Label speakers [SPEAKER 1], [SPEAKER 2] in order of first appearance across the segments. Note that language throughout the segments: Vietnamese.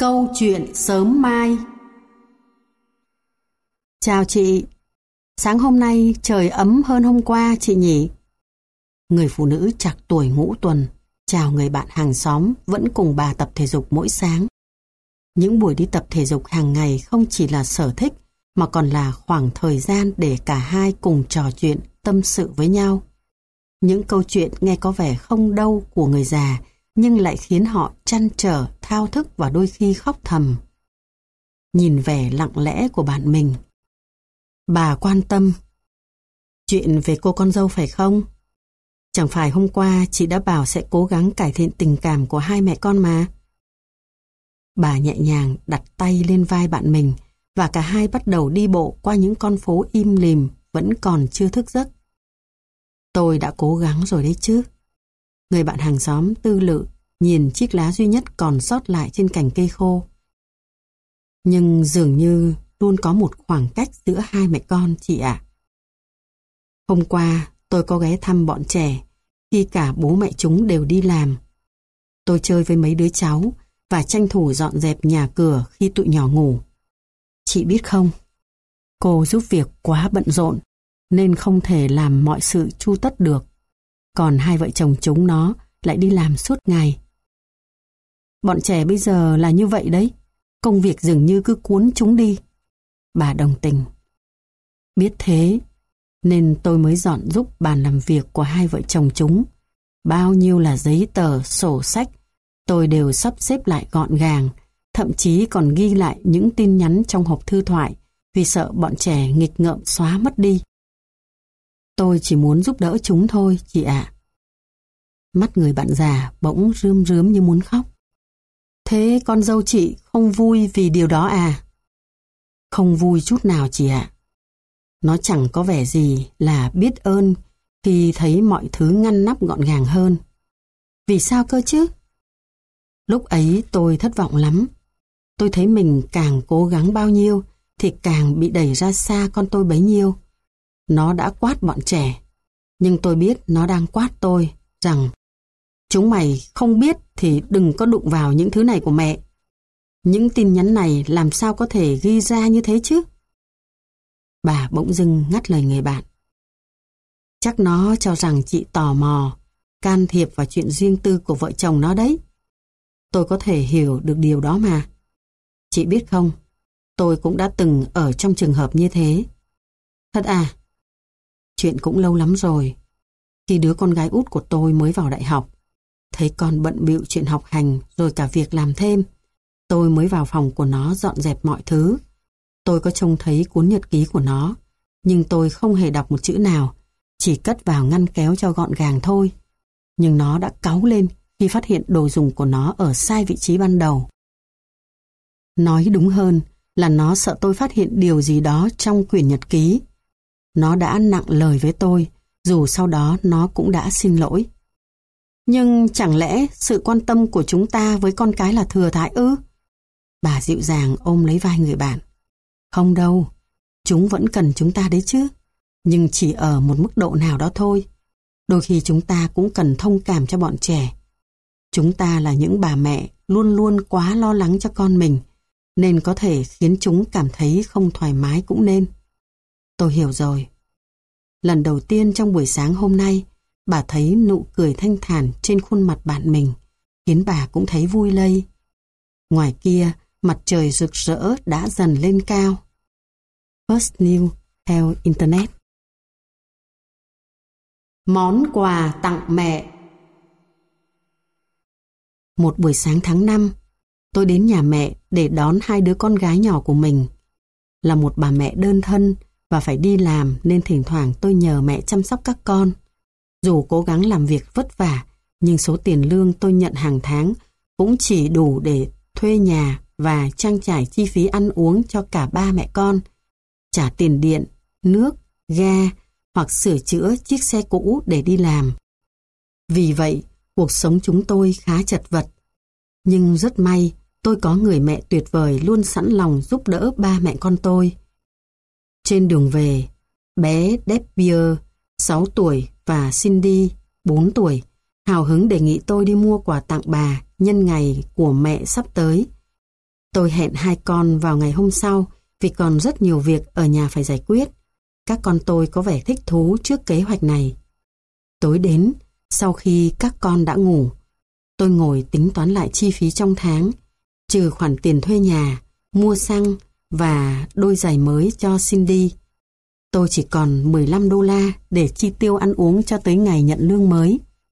[SPEAKER 1] Câu chuyện sớm mai. Chào chị, sáng hôm nay trời ấm hơn hôm qua chị nhỉ? Người phụ nữ trạc tuổi ngũ tuần chào người bạn hàng xóm vẫn cùng bà tập thể dục mỗi sáng. Những buổi đi tập thể dục hàng ngày không chỉ là sở thích mà còn là khoảng thời gian để cả hai cùng trò chuyện, tâm sự với nhau. Những câu chuyện nghe có vẻ không đâu của người già nhưng lại khiến họ trăn trở, thao thức và đôi khi khóc thầm. Nhìn vẻ lặng lẽ của bạn mình, bà quan tâm. Chuyện về cô con dâu phải không? Chẳng phải hôm qua chị đã bảo sẽ cố gắng cải thiện tình cảm của hai mẹ con mà. Bà nhẹ nhàng đặt tay lên vai bạn mình và cả hai bắt đầu đi bộ qua những con phố im lìm vẫn còn chưa thức giấc. Tôi đã cố gắng rồi đấy chứ. Người bạn hàng xóm tư lự nhìn chiếc lá duy nhất còn sót lại trên cành cây khô. Nhưng dường như luôn có một khoảng cách giữa hai mẹ con chị ạ. Hôm qua tôi có ghé thăm bọn trẻ khi cả bố mẹ chúng đều đi làm. Tôi chơi với mấy đứa cháu và tranh thủ dọn dẹp nhà cửa khi tụi nhỏ ngủ. Chị biết không, cô giúp việc quá bận rộn nên không thể làm mọi sự chu tất được. Còn hai vợ chồng chúng nó lại đi làm suốt ngày. Bọn trẻ bây giờ là như vậy đấy, công việc dường như cứ cuốn chúng đi. Bà đồng tình. Biết thế nên tôi mới dọn giúp bàn làm việc của hai vợ chồng chúng. Bao nhiêu là giấy tờ, sổ sách, tôi đều sắp xếp lại gọn gàng, thậm chí còn ghi lại những tin nhắn trong hộp thư thoại vì sợ bọn trẻ nghịch ngợm xóa mất đi. Tôi chỉ muốn giúp đỡ chúng thôi, chị ạ. Mắt người bạn già bỗng rướm rướm như muốn khóc. Thế con dâu chị không vui vì điều đó à? Không vui chút nào chị ạ. Nó chẳng có vẻ gì là biết ơn khi thấy mọi thứ ngăn nắp gọn gàng hơn. Vì sao cơ chứ? Lúc ấy tôi thất vọng lắm. Tôi thấy mình càng cố gắng bao nhiêu thì càng bị đẩy ra xa con tôi bấy nhiêu. Nó đã quát bọn trẻ, nhưng tôi biết nó đang quát tôi rằng chúng mày không biết thì đừng có đụng vào những thứ này của mẹ. Những tin nhắn này làm sao có thể ghi ra như thế chứ? Bà bỗng dưng ngắt lời người bạn. Chắc nó cho rằng chị tò mò, can thiệp vào chuyện riêng tư của vợ chồng nó đấy. Tôi có thể hiểu được điều đó mà. Chị biết không, tôi cũng đã từng ở trong trường hợp như thế. Thật à? Chuyện cũng lâu lắm rồi. Khi đứa con gái út của tôi mới vào đại học, thấy con bận bịu chuyện học hành rồi cả việc làm thêm, tôi mới vào phòng của nó dọn dẹp mọi thứ. Tôi có trông thấy cuốn nhật ký của nó, nhưng tôi không hề đọc một chữ nào, chỉ cất vào ngăn kéo cho gọn gàng thôi. Nhưng nó đã cáu lên khi phát hiện đồ dùng của nó ở sai vị trí ban đầu. Nói đúng hơn là nó sợ tôi phát hiện điều gì đó trong quyển nhật ký. Nó đã nặng lời với tôi, dù sau đó nó cũng đã xin lỗi. Nhưng chẳng lẽ sự quan tâm của chúng ta với con cái là thừa thãi ư? Bà dịu dàng ôm lấy vai người bạn. Không đâu, chúng vẫn cần chúng ta đấy chứ, nhưng chỉ ở một mức độ nào đó thôi. Đôi khi chúng ta cũng cần thông cảm cho bọn trẻ. Chúng ta là những bà mẹ luôn luôn quá lo lắng cho con mình, nên có thể khiến chúng cảm thấy không thoải mái cũng nên. Tôi hiểu rồi. Lần đầu tiên trong buổi sáng hôm nay, bà thấy nụ cười thanh thản trên khuôn mặt bạn mình, khiến bà cũng thấy vui lây. Ngoài kia, mặt trời rực rỡ đã dần lên cao. First News theo Internet. Món quà tặng mẹ. Một buổi sáng tháng 5, tôi đến nhà mẹ để đón hai đứa con gái nhỏ của mình. Là một bà mẹ đơn thân và phải đi làm nên thỉnh thoảng tôi nhờ mẹ chăm sóc các con. Dù cố gắng làm việc vất vả, nhưng số tiền lương tôi nhận hàng tháng cũng chỉ đủ để thuê nhà và trang trải chi phí ăn uống cho cả ba mẹ con, trả tiền điện, nước, ga hoặc sửa chữa chiếc xe cũ để đi làm. Vì vậy, cuộc sống chúng tôi khá chật vật. Nhưng rất may, tôi có người mẹ tuyệt vời luôn sẵn lòng giúp đỡ ba mẹ con tôi. Trên đường về, bé Debbie, 6 tuổi và Cindy, 4 tuổi, hào hứng đề nghị tôi đi mua quà tặng bà nhân ngày của mẹ sắp tới. Tôi hẹn hai con vào ngày hôm sau vì còn rất nhiều việc ở nhà phải giải quyết. Các con tôi có vẻ thích thú trước kế hoạch này. Tối đến, sau khi các con đã ngủ, tôi ngồi tính toán lại chi phí trong tháng, trừ khoản tiền thuê nhà, mua xăng và đôi giày mới cho Cindy. Tôi chỉ còn $15 để chi tiêu ăn uống cho tới ngày nhận lương mới.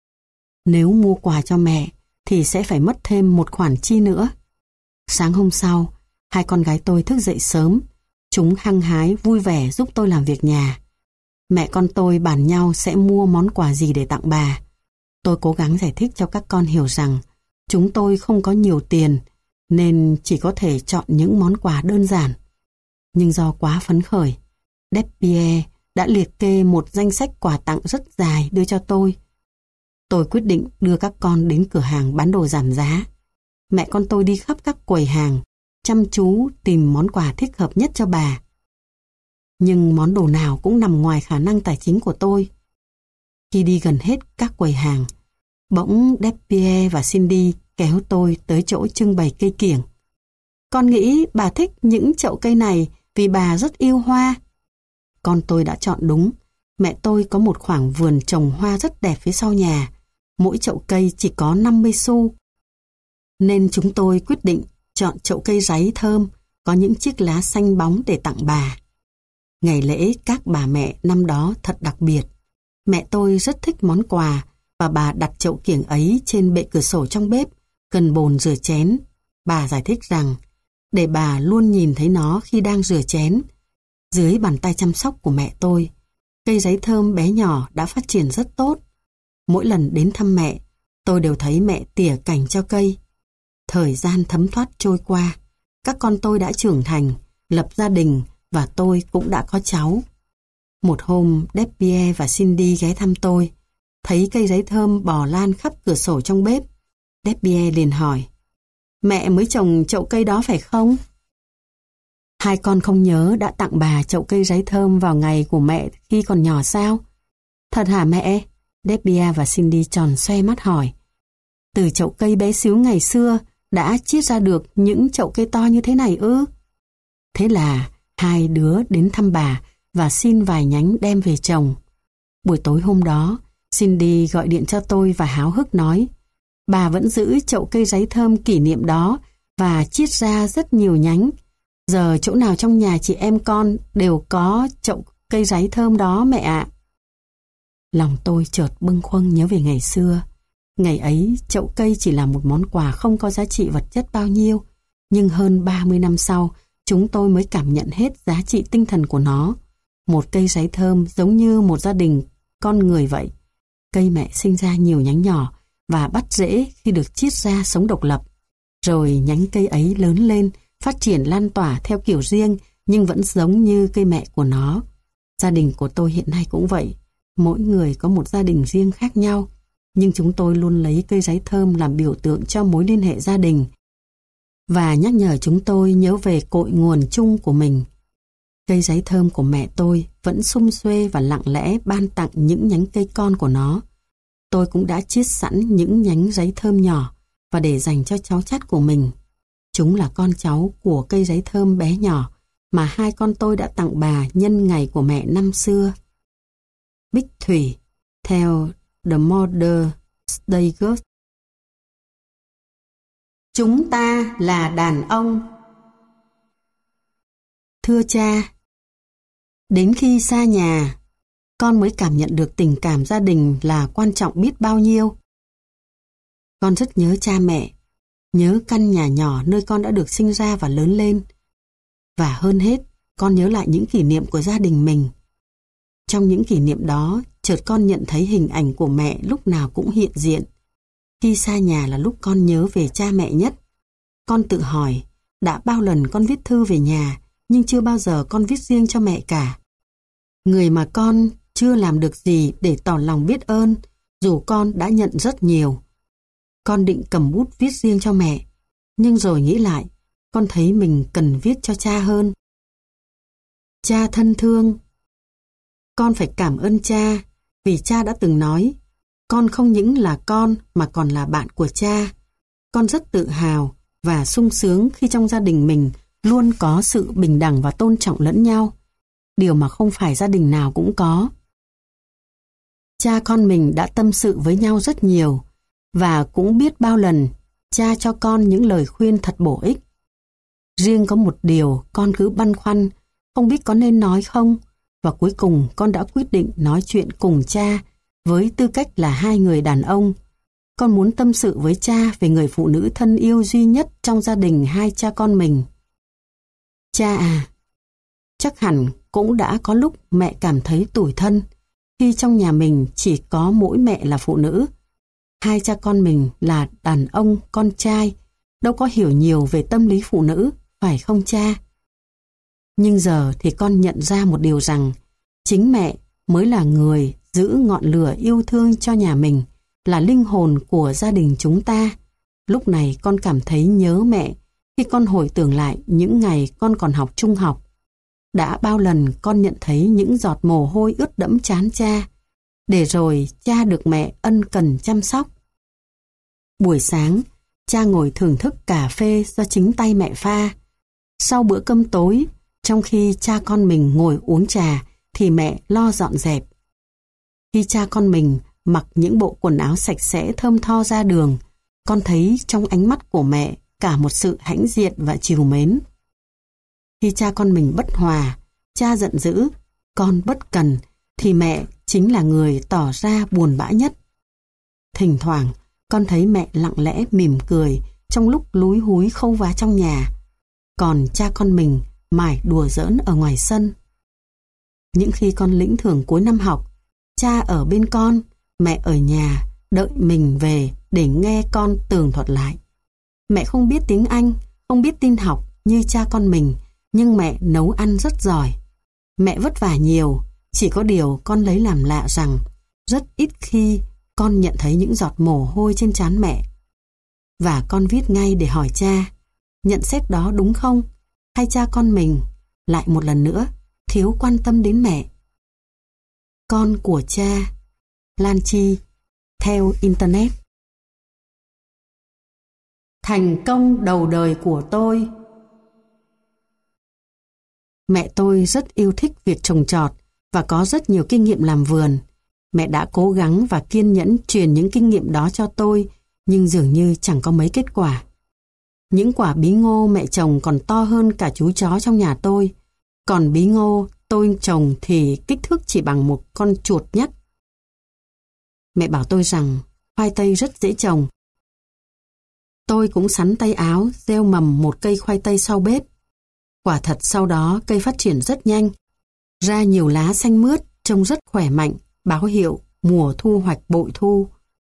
[SPEAKER 1] Nếu mua quà cho mẹ thì sẽ phải mất thêm một khoản chi nữa. Sáng hôm sau, hai con gái tôi thức dậy sớm. Chúng hăng hái vui vẻ giúp tôi làm việc nhà. Mẹ con tôi bàn nhau sẽ mua món quà gì để tặng bà. Tôi cố gắng giải thích cho các con hiểu rằng chúng tôi không có nhiều tiền nên chỉ có thể chọn những món quà đơn giản. Nhưng do quá phấn khởi, Debbie đã liệt kê một danh sách quà tặng rất dài đưa cho tôi. Tôi quyết định đưa các con đến cửa hàng bán đồ giảm giá. Mẹ con tôi đi khắp các quầy hàng, chăm chú tìm món quà thích hợp nhất cho bà. Nhưng món đồ nào cũng nằm ngoài khả năng tài chính của tôi. Khi đi gần hết các quầy hàng, bỗng Debbie và Cindy kéo tôi tới chỗ trưng bày cây kiểng. Con nghĩ bà thích những chậu cây này vì bà rất yêu hoa. Con tôi đã chọn đúng. Mẹ tôi có một khoảng vườn trồng hoa rất đẹp phía sau nhà. Mỗi chậu cây chỉ có 50 xu. Nên chúng tôi quyết định chọn chậu cây ráy thơm có những chiếc lá xanh bóng để tặng bà. Ngày lễ các bà mẹ năm đó thật đặc biệt. Mẹ tôi rất thích món quà và bà đặt chậu kiểng ấy trên bệ cửa sổ trong bếp, gần bồn rửa chén. Bà giải thích rằng để bà luôn nhìn thấy nó khi đang rửa chén. Dưới bàn tay chăm sóc của mẹ tôi, cây ráy thơm bé nhỏ đã phát triển rất tốt. Mỗi lần đến thăm mẹ, tôi đều thấy mẹ tỉa cành cho cây. Thời gian thấm thoát trôi qua, các con tôi đã trưởng thành, lập gia đình và tôi cũng đã có cháu. Một hôm, Debbie và Cindy ghé thăm tôi, thấy cây ráy thơm bò lan khắp cửa sổ trong bếp. Debbie liền hỏi, mẹ mới trồng chậu cây đó phải không? Hai con không nhớ đã tặng bà chậu cây ráy thơm vào ngày của mẹ khi còn nhỏ sao? Thật hả mẹ? Debbie và Cindy tròn xoe mắt hỏi. Từ chậu cây bé xíu ngày xưa đã chiết ra được những chậu cây to như thế này ư? Thế là hai đứa đến thăm bà và xin vài nhánh đem về trồng. Buổi tối hôm đó, Cindy gọi điện cho tôi và háo hức nói, bà vẫn giữ chậu cây ráy thơm kỷ niệm đó và chiết ra rất nhiều nhánh. Giờ chỗ nào trong nhà chị em con đều có chậu cây ráy thơm đó mẹ ạ. Lòng tôi chợt bâng khuâng nhớ về ngày xưa. Ngày ấy chậu cây chỉ là một món quà không có giá trị vật chất bao nhiêu, nhưng hơn 30 năm sau, chúng tôi mới cảm nhận hết giá trị tinh thần của nó. Một cây ráy thơm giống như một gia đình con người vậy. Cây mẹ sinh ra nhiều nhánh nhỏ và bắt rễ khi được chiết ra sống độc lập. Rồi nhánh cây ấy lớn lên, phát triển lan tỏa theo kiểu riêng nhưng vẫn giống như cây mẹ của nó. Gia đình của tôi hiện nay cũng vậy. Mỗi người có một gia đình riêng khác nhau, nhưng chúng tôi luôn lấy cây ráy thơm làm biểu tượng cho mối liên hệ gia đình và nhắc nhở chúng tôi nhớ về cội nguồn chung của mình. Cây ráy thơm của mẹ tôi vẫn sum suê và lặng lẽ ban tặng những nhánh cây con của nó. Tôi cũng đã chiết sẵn những nhánh ráy thơm nhỏ và để dành cho cháu chắt của mình. Chúng là con cháu của cây ráy thơm bé nhỏ mà hai con tôi đã tặng bà nhân ngày của mẹ năm xưa. Bích Thủy, theo The Mother's Day Girl. Chúng ta là đàn ông. Thưa cha, đến khi xa nhà, con mới cảm nhận được tình cảm gia đình là quan trọng biết bao nhiêu. Con rất nhớ cha mẹ, nhớ căn nhà nhỏ nơi con đã được sinh ra và lớn lên. Và hơn hết, con nhớ lại những kỷ niệm của gia đình mình. Trong những kỷ niệm đó, chợt con nhận thấy hình ảnh của mẹ lúc nào cũng hiện diện. Khi xa nhà là lúc con nhớ về cha mẹ nhất. Con tự hỏi, đã bao lần con viết thư về nhà, nhưng chưa bao giờ con viết riêng cho mẹ cả. Người mà con chưa làm được gì để tỏ lòng biết ơn, dù con đã nhận rất nhiều. Con định cầm bút viết riêng cho mẹ, nhưng rồi nghĩ lại, con thấy mình cần viết cho cha hơn. Cha thân thương, con phải cảm ơn cha, vì cha đã từng nói, con không những là con mà còn là bạn của cha. Con rất tự hào và sung sướng khi trong gia đình mình luôn có sự bình đẳng và tôn trọng lẫn nhau, điều mà không phải gia đình nào cũng có. Cha con mình đã tâm sự với nhau rất nhiều, và cũng biết bao lần cha cho con những lời khuyên thật bổ ích. Riêng có một điều con cứ băn khoăn, không biết có nên nói không, và cuối cùng con đã quyết định nói chuyện cùng cha với tư cách là hai người đàn ông. Con muốn tâm sự với cha về người phụ nữ thân yêu duy nhất trong gia đình hai cha con mình. Cha à, chắc hẳn cũng đã có lúc mẹ cảm thấy tủi thân khi trong nhà mình chỉ có mỗi mẹ là phụ nữ. Hai cha con mình là đàn ông, con trai, đâu có hiểu nhiều về tâm lý phụ nữ, phải không cha? Nhưng giờ thì con nhận ra một điều rằng chính mẹ mới là người giữ ngọn lửa yêu thương cho nhà mình, là linh hồn của gia đình chúng ta. Lúc này con cảm thấy nhớ mẹ khi con hồi tưởng lại những ngày con còn học trung học. Đã bao lần con nhận thấy những giọt mồ hôi ướt đẫm trán cha, để rồi cha được mẹ ân cần chăm sóc. Buổi sáng, cha ngồi thưởng thức cà phê do chính tay mẹ pha. Sau bữa cơm tối, trong khi cha con mình ngồi uống trà, thì mẹ lo dọn dẹp. Khi cha con mình mặc những bộ quần áo sạch sẽ thơm tho ra đường, con thấy trong ánh mắt của mẹ cả một sự hãnh diện và trìu mến. Khi cha con mình bất hòa, cha giận dữ, con bất cần, thì mẹ chính là người tỏ ra buồn bã nhất. Thỉnh thoảng, con thấy mẹ lặng lẽ mỉm cười trong lúc lúi húi khâu vá trong nhà, còn cha con mình mải đùa giỡn ở ngoài sân. Những khi con lĩnh thưởng cuối năm học, cha ở bên con, mẹ ở nhà đợi mình về để nghe con tường thuật lại. Mẹ không biết tiếng Anh, không biết tin học như cha con mình, nhưng mẹ nấu ăn rất giỏi. Mẹ vất vả nhiều, chỉ có điều con lấy làm lạ rằng rất ít khi con nhận thấy những giọt mồ hôi trên trán mẹ. Và con viết ngay để hỏi cha, nhận xét đó đúng không? Hay cha con mình lại một lần nữa thiếu quan tâm đến mẹ? Con của cha, Lan Chi, theo Internet. Thành công đầu đời của tôi. Mẹ tôi rất yêu thích việc trồng trọt và có rất nhiều kinh nghiệm làm vườn. Mẹ đã cố gắng và kiên nhẫn truyền những kinh nghiệm đó cho tôi, nhưng dường như chẳng có mấy kết quả. Những quả bí ngô mẹ trồng còn to hơn cả chú chó trong nhà tôi, còn bí ngô tôi trồng thì kích thước chỉ bằng một con chuột nhắt. Mẹ bảo tôi rằng khoai tây rất dễ trồng. Tôi cũng xắn tay áo gieo mầm một cây khoai tây sau bếp. Quả thật sau đó cây phát triển rất nhanh, ra nhiều lá xanh mướt, trông rất khỏe mạnh, báo hiệu mùa thu hoạch bội thu.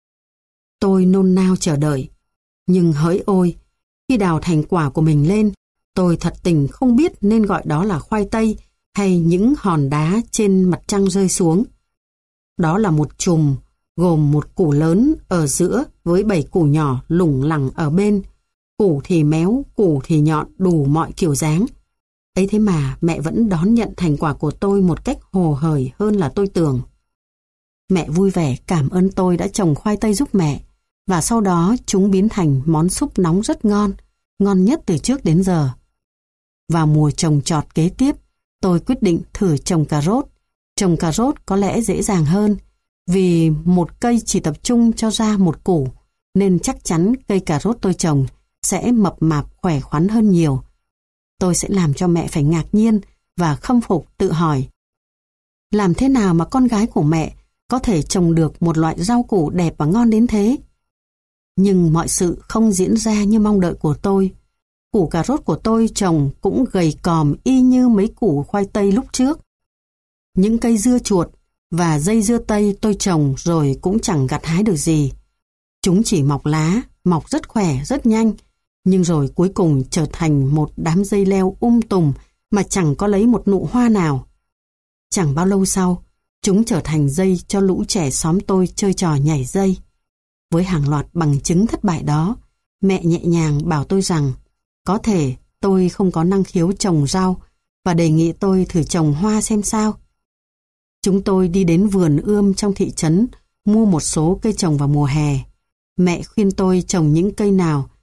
[SPEAKER 1] Tôi nôn nao chờ đợi, nhưng hỡi ôi, khi đào thành quả của mình lên, tôi thật tình không biết nên gọi đó là khoai tây hay những hòn đá trên mặt trăng rơi xuống. Đó là một chùm gồm một củ lớn ở giữa với 7 củ nhỏ lủng lẳng ở bên, củ thì méo, củ thì nhọn, đủ mọi kiểu dáng. Ấy thế mà mẹ vẫn đón nhận thành quả của tôi một cách hồ hởi hơn là tôi tưởng. Mẹ vui vẻ cảm ơn tôi đã trồng khoai tây giúp mẹ, và sau đó chúng biến thành món súp nóng rất ngon, ngon nhất từ trước đến giờ. Vào mùa trồng trọt kế tiếp, tôi quyết định thử trồng cà rốt. Trồng cà rốt có lẽ dễ dàng hơn, vì một cây chỉ tập trung cho ra một củ, nên chắc chắn cây cà rốt tôi trồng sẽ mập mạp khỏe khoắn hơn nhiều. Tôi sẽ làm cho mẹ phải ngạc nhiên và khâm phục tự hỏi, làm thế nào mà con gái của mẹ có thể trồng được một loại rau củ đẹp và ngon đến thế? Nhưng mọi sự không diễn ra như mong đợi của tôi. Củ cà rốt của tôi trồng cũng gầy còm y như mấy củ khoai tây lúc trước. Những cây dưa chuột và dây dưa tây tôi trồng rồi cũng chẳng gặt hái được gì. Chúng chỉ mọc lá, mọc rất khỏe, rất nhanh, nhưng rồi cuối cùng trở thành một đám dây leo tùm mà chẳng có lấy một nụ hoa nào. Chẳng bao lâu sau, chúng trở thành dây cho lũ trẻ xóm tôi chơi trò nhảy dây. Với hàng loạt bằng chứng thất bại đó, mẹ nhẹ nhàng bảo tôi rằng có thể tôi không có năng khiếu trồng rau và đề nghị tôi thử trồng hoa xem sao. Chúng tôi đi đến vườn ươm trong thị trấn mua một số cây trồng vào mùa hè. Mẹ khuyên tôi trồng những cây nào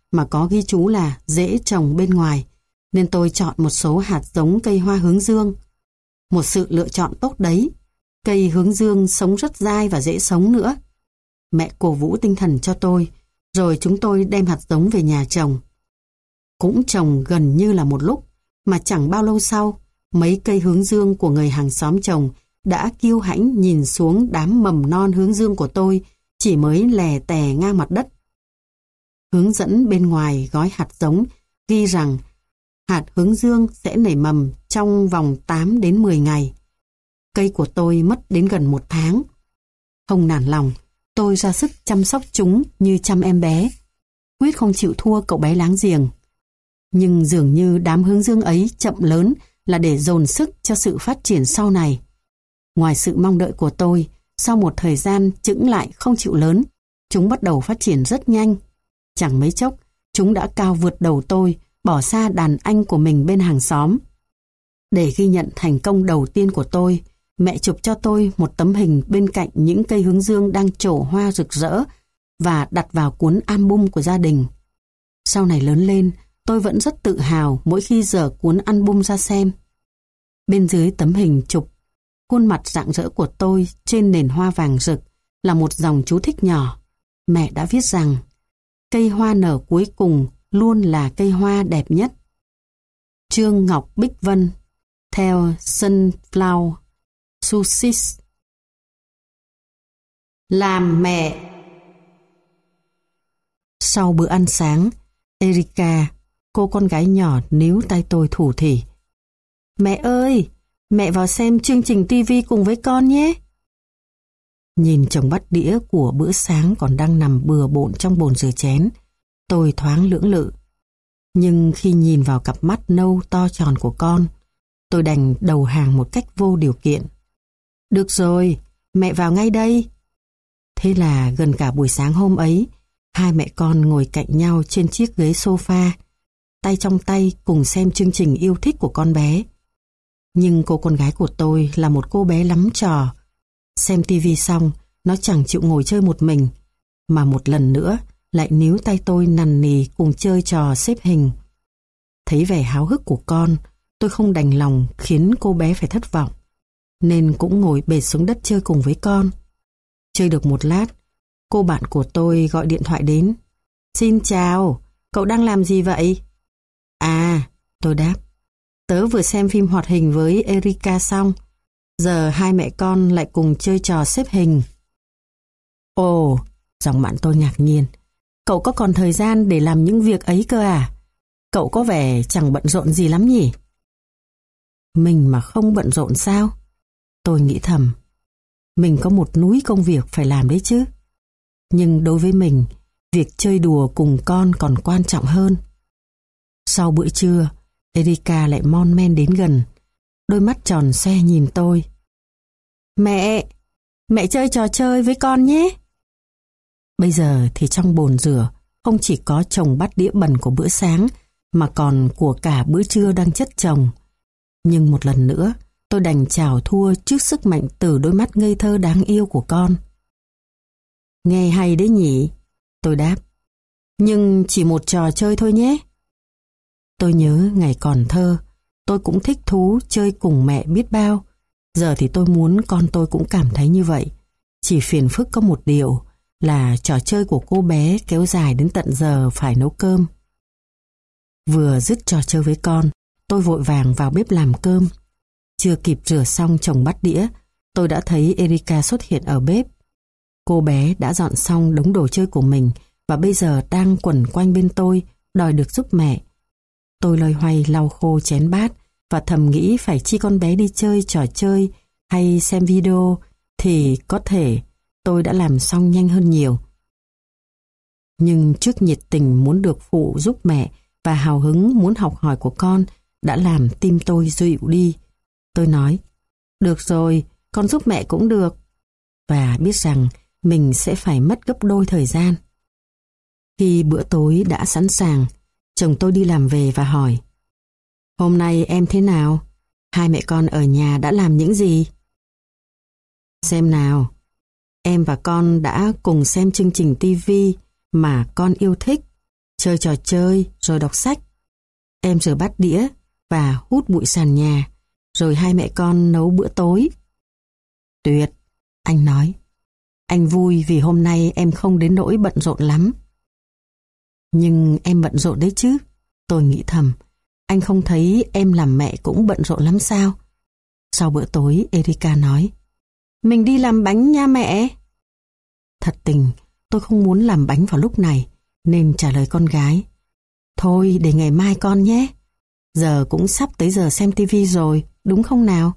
[SPEAKER 1] mà có ghi chú là dễ trồng bên ngoài, nên tôi chọn một số hạt giống cây hoa hướng dương. Một sự lựa chọn tốt đấy. Cây hướng dương sống rất dai và dễ sống nữa. Mẹ cổ vũ tinh thần cho tôi, rồi chúng tôi đem hạt giống về nhà trồng. Cũng trồng gần như là một lúc, mà chẳng bao lâu sau, mấy cây hướng dương của người hàng xóm trồng đã kiêu hãnh nhìn xuống đám mầm non hướng dương của tôi chỉ mới lè tè ngang mặt đất. Hướng dẫn bên ngoài gói hạt giống ghi rằng hạt hướng dương sẽ nảy mầm trong vòng 8 đến 10 ngày. Cây của tôi mất đến gần 1 tháng. Không nản lòng, tôi ra sức chăm sóc chúng như chăm em bé, quyết không chịu thua cậu bé láng giềng. Nhưng dường như đám hướng dương ấy chậm lớn là để dồn sức cho sự phát triển sau này. Ngoài sự mong đợi của tôi, sau một thời gian chững lại không chịu lớn, chúng bắt đầu phát triển rất nhanh. Chẳng mấy chốc, chúng đã cao vượt đầu tôi, bỏ xa đàn anh của mình bên hàng xóm. Để ghi nhận thành công đầu tiên của tôi, mẹ chụp cho tôi một tấm hình bên cạnh những cây hướng dương đang trổ hoa rực rỡ và đặt vào cuốn album của gia đình. Sau này lớn lên, tôi vẫn rất tự hào mỗi khi dở cuốn album ra xem. Bên dưới tấm hình chụp, khuôn mặt rạng rỡ của tôi trên nền hoa vàng rực là một dòng chú thích nhỏ. Mẹ đã viết rằng, cây hoa nở cuối cùng luôn là cây hoa đẹp nhất. Trương Ngọc Bích Vân, theo Sunflower Success. Làm mẹ. Sau bữa ăn sáng, Erika, cô con gái nhỏ níu tay tôi thủ thỉ. Mẹ ơi, mẹ vào xem chương trình TV cùng với con nhé. Nhìn chồng bát đĩa của bữa sáng còn đang nằm bừa bộn trong bồn rửa chén, tôi thoáng lưỡng lự. Nhưng khi nhìn vào cặp mắt nâu to tròn của con, tôi đành đầu hàng một cách vô điều kiện. Được rồi, mẹ vào ngay đây. Thế là gần cả buổi sáng hôm ấy, hai mẹ con ngồi cạnh nhau trên chiếc ghế sofa, tay trong tay cùng xem chương trình yêu thích của con bé. Nhưng cô con gái của tôi là một cô bé lắm trò. Xem tivi xong, nó chẳng chịu ngồi chơi một mình, mà một lần nữa lại níu tay tôi nằn nì cùng chơi trò xếp hình. Thấy vẻ háo hức của con, tôi không đành lòng khiến cô bé phải thất vọng, nên cũng ngồi bệt xuống đất chơi cùng với con. Chơi được một lát, cô bạn của tôi gọi điện thoại đến. Xin chào, cậu đang làm gì vậy? À, tôi đáp, tớ vừa xem phim hoạt hình với Erika xong. Giờ hai mẹ con lại cùng chơi trò xếp hình. Ồ, giọng bạn tôi ngạc nhiên. Cậu có còn thời gian để làm những việc ấy cơ à? Cậu có vẻ chẳng bận rộn gì lắm nhỉ? Mình mà không bận rộn sao? Tôi nghĩ thầm. Mình có một núi công việc phải làm đấy chứ. Nhưng đối với mình, việc chơi đùa cùng con còn quan trọng hơn. Sau bữa trưa, Erika lại mon men đến gần, đôi mắt tròn xoe nhìn tôi. Mẹ chơi trò chơi với con nhé. Bây giờ thì trong bồn rửa không chỉ có chồng bát đĩa bẩn của bữa sáng, mà còn của cả bữa trưa đang chất chồng. Nhưng một lần nữa, tôi đành chào thua trước sức mạnh từ đôi mắt ngây thơ đáng yêu của con. Nghe hay đấy nhỉ? Tôi đáp. Nhưng chỉ một trò chơi thôi nhé. Tôi nhớ ngày còn thơ, tôi cũng thích thú chơi cùng mẹ biết bao. Giờ thì tôi muốn con tôi cũng cảm thấy như vậy. Chỉ phiền phức có một điều là trò chơi của cô bé kéo dài đến tận giờ phải nấu cơm. Vừa dứt trò chơi với con, tôi vội vàng vào bếp làm cơm. Chưa kịp rửa xong chồng bát đĩa, tôi đã thấy Erika xuất hiện ở bếp. Cô bé đã dọn xong đống đồ chơi của mình và bây giờ đang quẩn quanh bên tôi, đòi được giúp mẹ. Tôi loay hoay lau khô chén bát và thầm nghĩ phải chi con bé đi chơi trò chơi hay xem video thì có thể tôi đã làm xong nhanh hơn nhiều. Nhưng trước nhiệt tình muốn được phụ giúp mẹ và hào hứng muốn học hỏi của con đã làm tim tôi dịu đi. Tôi nói, được rồi, con giúp mẹ cũng được. Và biết rằng mình sẽ phải mất gấp đôi thời gian. Khi bữa tối đã sẵn sàng, chồng tôi đi làm về và hỏi, hôm nay em thế nào? Hai mẹ con ở nhà đã làm những gì? Xem nào, em và con đã cùng xem chương trình TV mà con yêu thích, chơi trò chơi rồi đọc sách. Em rửa bát đĩa và hút bụi sàn nhà, rồi hai mẹ con nấu bữa tối. Tuyệt, anh nói. Anh vui vì hôm nay em không đến nỗi bận rộn lắm. Nhưng em bận rộn đấy chứ, tôi nghĩ thầm. Anh không thấy em làm mẹ cũng bận rộn lắm sao? Sau bữa tối, Erika nói, mình đi làm bánh nha mẹ. Thật tình, tôi không muốn làm bánh vào lúc này, nên trả lời con gái. Thôi để ngày mai con nhé. Giờ cũng sắp tới giờ xem tivi rồi, đúng không nào?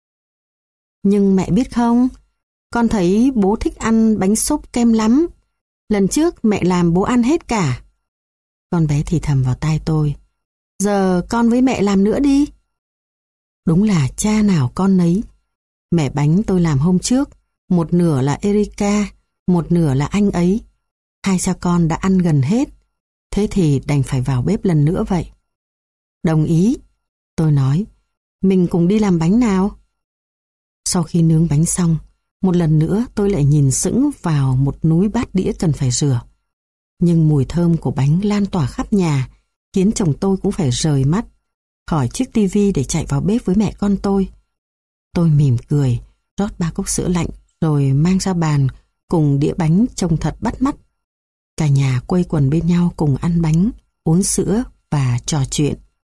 [SPEAKER 1] Nhưng mẹ biết không, con thấy bố thích ăn bánh xốp kem lắm. Lần trước mẹ làm bố ăn hết cả. Con bé thì thầm vào tai tôi. Giờ con với mẹ làm nữa đi. Đúng là cha nào con nấy. Mẻ bánh tôi làm hôm trước, một nửa là Erika, một nửa là anh ấy. Hai cha con đã ăn gần hết. Thế thì đành phải vào bếp lần nữa vậy. Đồng ý, tôi nói. Mình cùng đi làm bánh nào. Sau khi nướng bánh xong, một lần nữa tôi lại nhìn sững vào một núi bát đĩa cần phải rửa. Nhưng mùi thơm của bánh lan tỏa khắp nhà, khiến chồng tôi cũng phải rời mắt khỏi chiếc tivi để chạy vào bếp với mẹ con tôi. Tôi mỉm cười, rót 3 cốc sữa lạnh rồi mang ra bàn cùng đĩa bánh trông thật bắt mắt. Cả nhà quây quần bên nhau cùng ăn bánh, uống sữa và trò chuyện.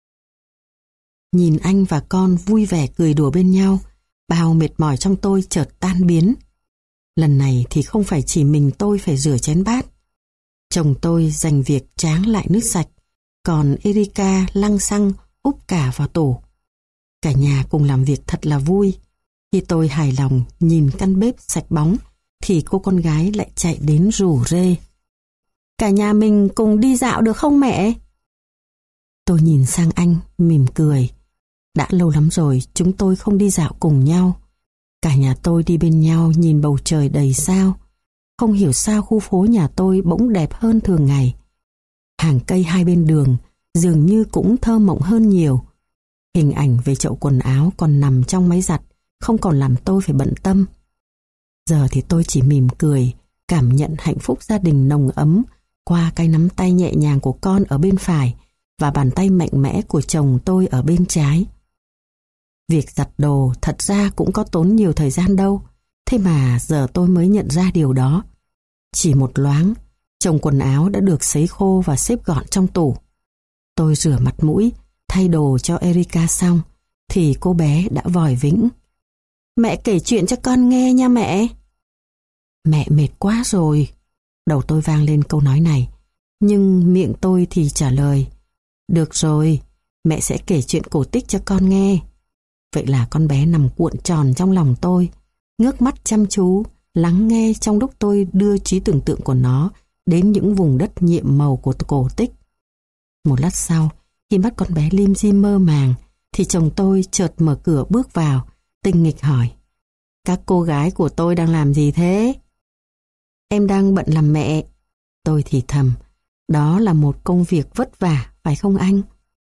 [SPEAKER 1] Nhìn anh và con vui vẻ cười đùa bên nhau, bao mệt mỏi trong tôi chợt tan biến. Lần này thì không phải chỉ mình tôi phải rửa chén bát. Chồng tôi dành việc tráng lại nước sạch, còn Erika lăng xăng úp cả vào tủ. Cả nhà cùng làm việc thật là vui. Khi tôi hài lòng nhìn căn bếp sạch bóng, thì cô con gái lại chạy đến rủ rê. Cả nhà mình cùng đi dạo được không mẹ? Tôi nhìn sang anh, mỉm cười. Đã lâu lắm rồi chúng tôi không đi dạo cùng nhau. Cả nhà tôi đi bên nhau nhìn bầu trời đầy sao. Không hiểu sao khu phố nhà tôi bỗng đẹp hơn thường ngày. Hàng cây hai bên đường dường như cũng thơ mộng hơn nhiều. Hình ảnh về chậu quần áo còn nằm trong máy giặt không còn làm tôi phải bận tâm. Giờ thì tôi chỉ mỉm cười, cảm nhận hạnh phúc gia đình nồng ấm qua cái nắm tay nhẹ nhàng của con ở bên phải và bàn tay mạnh mẽ của chồng tôi ở bên trái. Việc giặt đồ thật ra cũng có tốn nhiều thời gian đâu, thế mà giờ tôi mới nhận ra điều đó. Chỉ một loáng, chồng quần áo đã được sấy khô và xếp gọn trong tủ. Tôi rửa mặt mũi, thay đồ cho Erika xong, thì cô bé đã vòi vĩnh. Mẹ kể chuyện cho con nghe nha mẹ. Mẹ mệt quá rồi. Đầu tôi vang lên câu nói này, nhưng miệng tôi thì trả lời. Được rồi, mẹ sẽ kể chuyện cổ tích cho con nghe. Vậy là con bé nằm cuộn tròn trong lòng tôi, ngước mắt chăm chú, lắng nghe trong lúc tôi đưa trí tưởng tượng của nó đến những vùng đất nhiệm màu của cổ tích. Một lát sau, khi mắt con bé lim dim mơ màng, thì chồng tôi chợt mở cửa bước vào, tinh nghịch hỏi. Các cô gái của tôi đang làm gì thế? Em đang bận làm mẹ. Tôi thì thầm, đó là một công việc vất vả, phải không anh?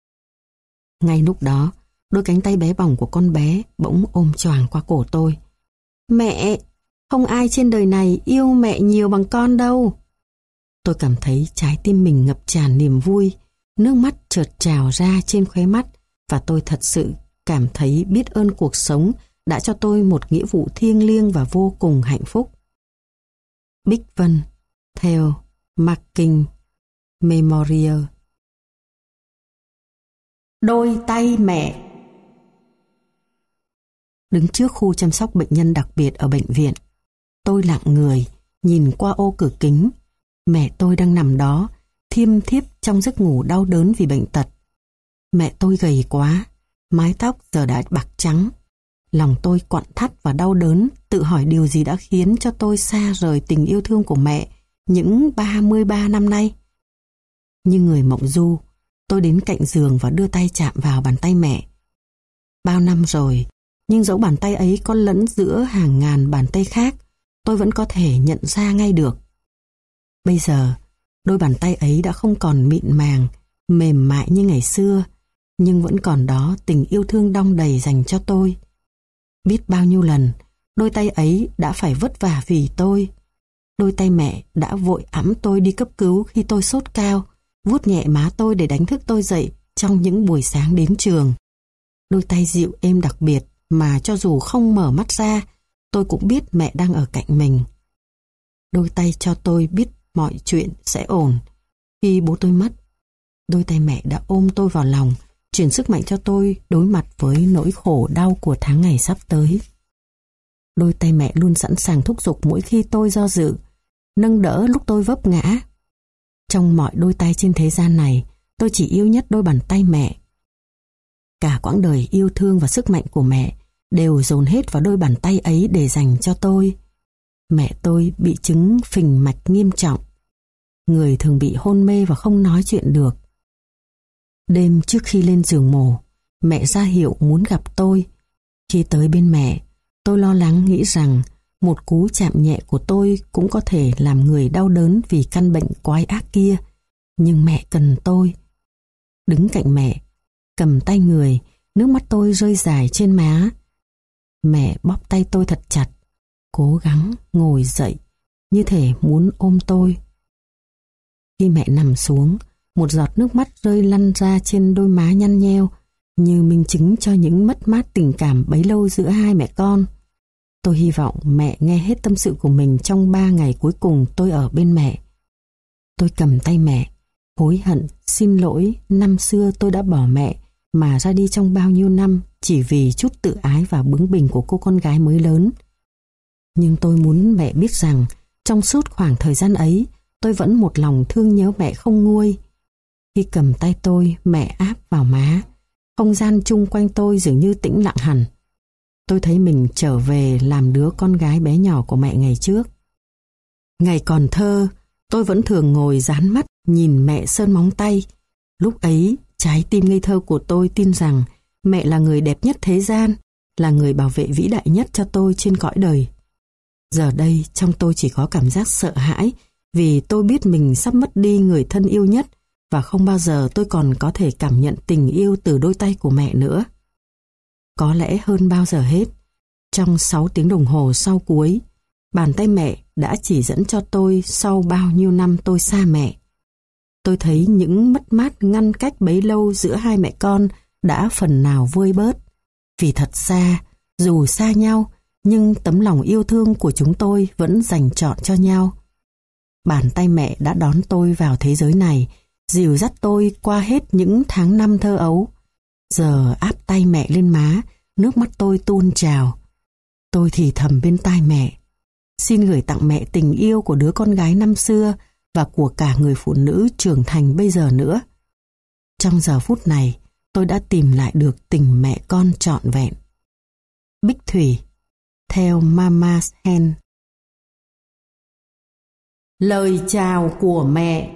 [SPEAKER 1] Ngay lúc đó, đôi cánh tay bé bỏng của con bé bỗng ôm choàng qua cổ tôi. Mẹ, không ai trên đời này yêu mẹ nhiều bằng con đâu. Tôi cảm thấy trái tim mình ngập tràn niềm vui, nước mắt chợt trào ra trên khóe mắt và tôi thật sự cảm thấy biết ơn cuộc sống đã cho tôi một nghĩa vụ thiêng liêng và vô cùng hạnh phúc. Bích Vân, theo Marking Memorial. Đôi tay mẹ. Đứng trước khu chăm sóc bệnh nhân đặc biệt ở bệnh viện, tôi lặng người, nhìn qua ô cửa kính. Mẹ tôi đang nằm đó, thiêm thiếp trong giấc ngủ đau đớn vì bệnh tật. Mẹ tôi gầy quá, mái tóc giờ đã bạc trắng. Lòng tôi quặn thắt và đau đớn, tự hỏi điều gì đã khiến cho tôi xa rời tình yêu thương của mẹ những 33 năm nay. Như người mộng du, tôi đến cạnh giường và đưa tay chạm vào bàn tay mẹ. Bao năm rồi, nhưng dẫu bàn tay ấy có lẫn giữa hàng ngàn bàn tay khác, tôi vẫn có thể nhận ra ngay được. Bây giờ, đôi bàn tay ấy đã không còn mịn màng, mềm mại như ngày xưa, nhưng vẫn còn đó tình yêu thương đong đầy dành cho tôi. Biết bao nhiêu lần, đôi tay ấy đã phải vất vả vì tôi. Đôi tay mẹ đã vội ẵm tôi đi cấp cứu khi tôi sốt cao, vuốt nhẹ má tôi để đánh thức tôi dậy trong những buổi sáng đến trường. Đôi tay dịu êm đặc biệt mà cho dù không mở mắt ra, tôi cũng biết mẹ đang ở cạnh mình. Đôi tay cho tôi biết mọi chuyện sẽ ổn. Khi bố tôi mất, đôi tay mẹ đã ôm tôi vào lòng, truyền sức mạnh cho tôi đối mặt với nỗi khổ đau của tháng ngày sắp tới. Đôi tay mẹ luôn sẵn sàng thúc giục mỗi khi tôi do dự, nâng đỡ lúc tôi vấp ngã. Trong mọi đôi tay trên thế gian này, tôi chỉ yêu nhất đôi bàn tay mẹ. Cả quãng đời yêu thương và sức mạnh của mẹ đều dồn hết vào đôi bàn tay ấy để dành cho tôi. Mẹ tôi bị chứng phình mạch nghiêm trọng. Người thường bị hôn mê và không nói chuyện được. Đêm trước khi lên giường mổ, mẹ ra hiệu muốn gặp tôi. Khi tới bên mẹ, tôi lo lắng nghĩ rằng một cú chạm nhẹ của tôi cũng có thể làm người đau đớn vì căn bệnh quái ác kia. Nhưng mẹ cần tôi. Đứng cạnh mẹ, cầm tay người, nước mắt tôi rơi dài trên má. Mẹ bóp tay tôi thật chặt, cố gắng ngồi dậy, như thể muốn ôm tôi. Khi mẹ nằm xuống, một giọt nước mắt rơi lăn ra trên đôi má nhăn nheo, như minh chứng cho những mất mát tình cảm bấy lâu giữa hai mẹ con. Tôi hy vọng mẹ nghe hết tâm sự của mình trong 3 ngày cuối cùng tôi ở bên mẹ. Tôi cầm tay mẹ, hối hận, xin lỗi năm xưa tôi đã bỏ mẹ mà ra đi trong bao nhiêu năm chỉ vì chút tự ái và bướng bỉnh của cô con gái mới lớn. Nhưng tôi muốn mẹ biết rằng trong suốt khoảng thời gian ấy, tôi vẫn một lòng thương nhớ mẹ không nguôi. Khi cầm tay tôi, mẹ áp vào má, không gian chung quanh tôi dường như tĩnh lặng hẳn. Tôi thấy mình trở về làm đứa con gái bé nhỏ của mẹ ngày trước. Ngày còn thơ, tôi vẫn thường ngồi dán mắt nhìn mẹ sơn móng tay. Lúc ấy, trái tim ngây thơ của tôi tin rằng mẹ là người đẹp nhất thế gian, là người bảo vệ vĩ đại nhất cho tôi trên cõi đời. Giờ đây, trong tôi chỉ có cảm giác sợ hãi vì tôi biết mình sắp mất đi người thân yêu nhất và không bao giờ tôi còn có thể cảm nhận tình yêu từ đôi tay của mẹ nữa. Có lẽ hơn bao giờ hết, trong 6 tiếng đồng hồ sau cuối, bàn tay mẹ đã chỉ dẫn cho tôi sau bao nhiêu năm tôi xa mẹ. Tôi thấy những mất mát ngăn cách bấy lâu giữa hai mẹ con đã phần nào vơi bớt. Vì thật ra, dù xa nhau, nhưng tấm lòng yêu thương của chúng tôi vẫn dành trọn cho nhau. Bàn tay mẹ đã đón tôi vào thế giới này, dìu dắt tôi qua hết những tháng năm thơ ấu. Giờ áp tay mẹ lên má, nước mắt tôi tuôn trào. Tôi thì thầm bên tai mẹ, xin gửi tặng mẹ tình yêu của đứa con gái năm xưa và của cả người phụ nữ trưởng thành bây giờ nữa. Trong giờ phút này, tôi đã tìm lại được tình mẹ con trọn vẹn. Bích Thủy, theo Mama's Hand. Lời chào của mẹ.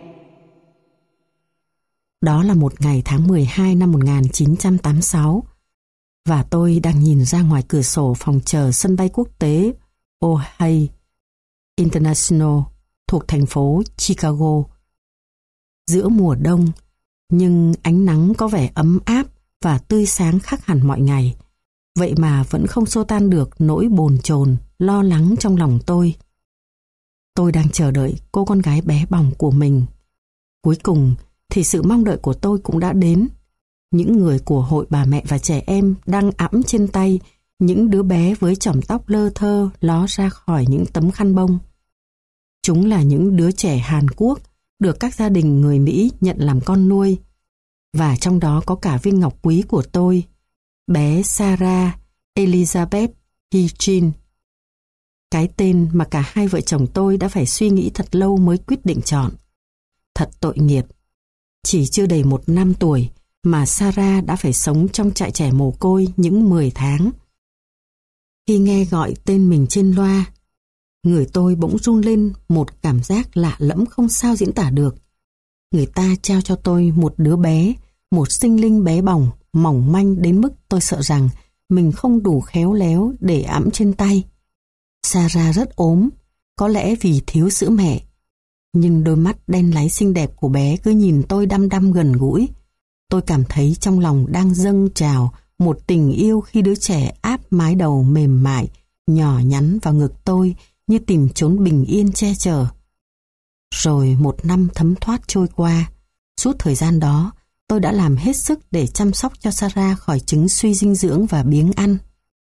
[SPEAKER 1] Đó là một ngày tháng 12 năm 1986 và tôi đang nhìn ra ngoài cửa sổ phòng chờ sân bay quốc tế O'Hare International thuộc thành phố Chicago. Giữa mùa đông, nhưng ánh nắng có vẻ ấm áp và tươi sáng khác hẳn mọi ngày. Vậy mà vẫn không xua tan được nỗi bồn chồn, lo lắng trong lòng tôi. Tôi đang chờ đợi cô con gái bé bỏng của mình. Cuối cùng thì sự mong đợi của tôi cũng đã đến. Những người của hội bà mẹ và trẻ em đang ẵm trên tay những đứa bé với chòm tóc lơ thơ ló ra khỏi những tấm khăn bông. Chúng là những đứa trẻ Hàn Quốc được các gia đình người Mỹ nhận làm con nuôi. Và trong đó có cả viên ngọc quý của tôi, bé Sarah Elizabeth Hichin. Cái tên mà cả hai vợ chồng tôi đã phải suy nghĩ thật lâu mới quyết định chọn. Thật tội nghiệp. Chỉ chưa đầy 1 năm tuổi mà Sarah đã phải sống trong trại trẻ mồ côi những 10 tháng. Khi nghe gọi tên mình trên loa, người tôi bỗng run lên một cảm giác lạ lẫm không sao diễn tả được. Người ta trao cho tôi một đứa bé, một sinh linh bé bỏng, mỏng manh đến mức tôi sợ rằng mình không đủ khéo léo để ẵm trên tay. Sarah rất ốm, có lẽ vì thiếu sữa mẹ. Nhưng đôi mắt đen láy xinh đẹp của bé cứ nhìn tôi đăm đăm gần gũi. Tôi cảm thấy trong lòng đang dâng trào một tình yêu khi đứa trẻ áp mái đầu mềm mại, nhỏ nhắn vào ngực tôi như tìm chốn bình yên che chở. Rồi 1 năm thấm thoát trôi qua, Suốt thời gian đó, tôi đã làm hết sức để chăm sóc cho Sarah khỏi chứng suy dinh dưỡng và biếng ăn.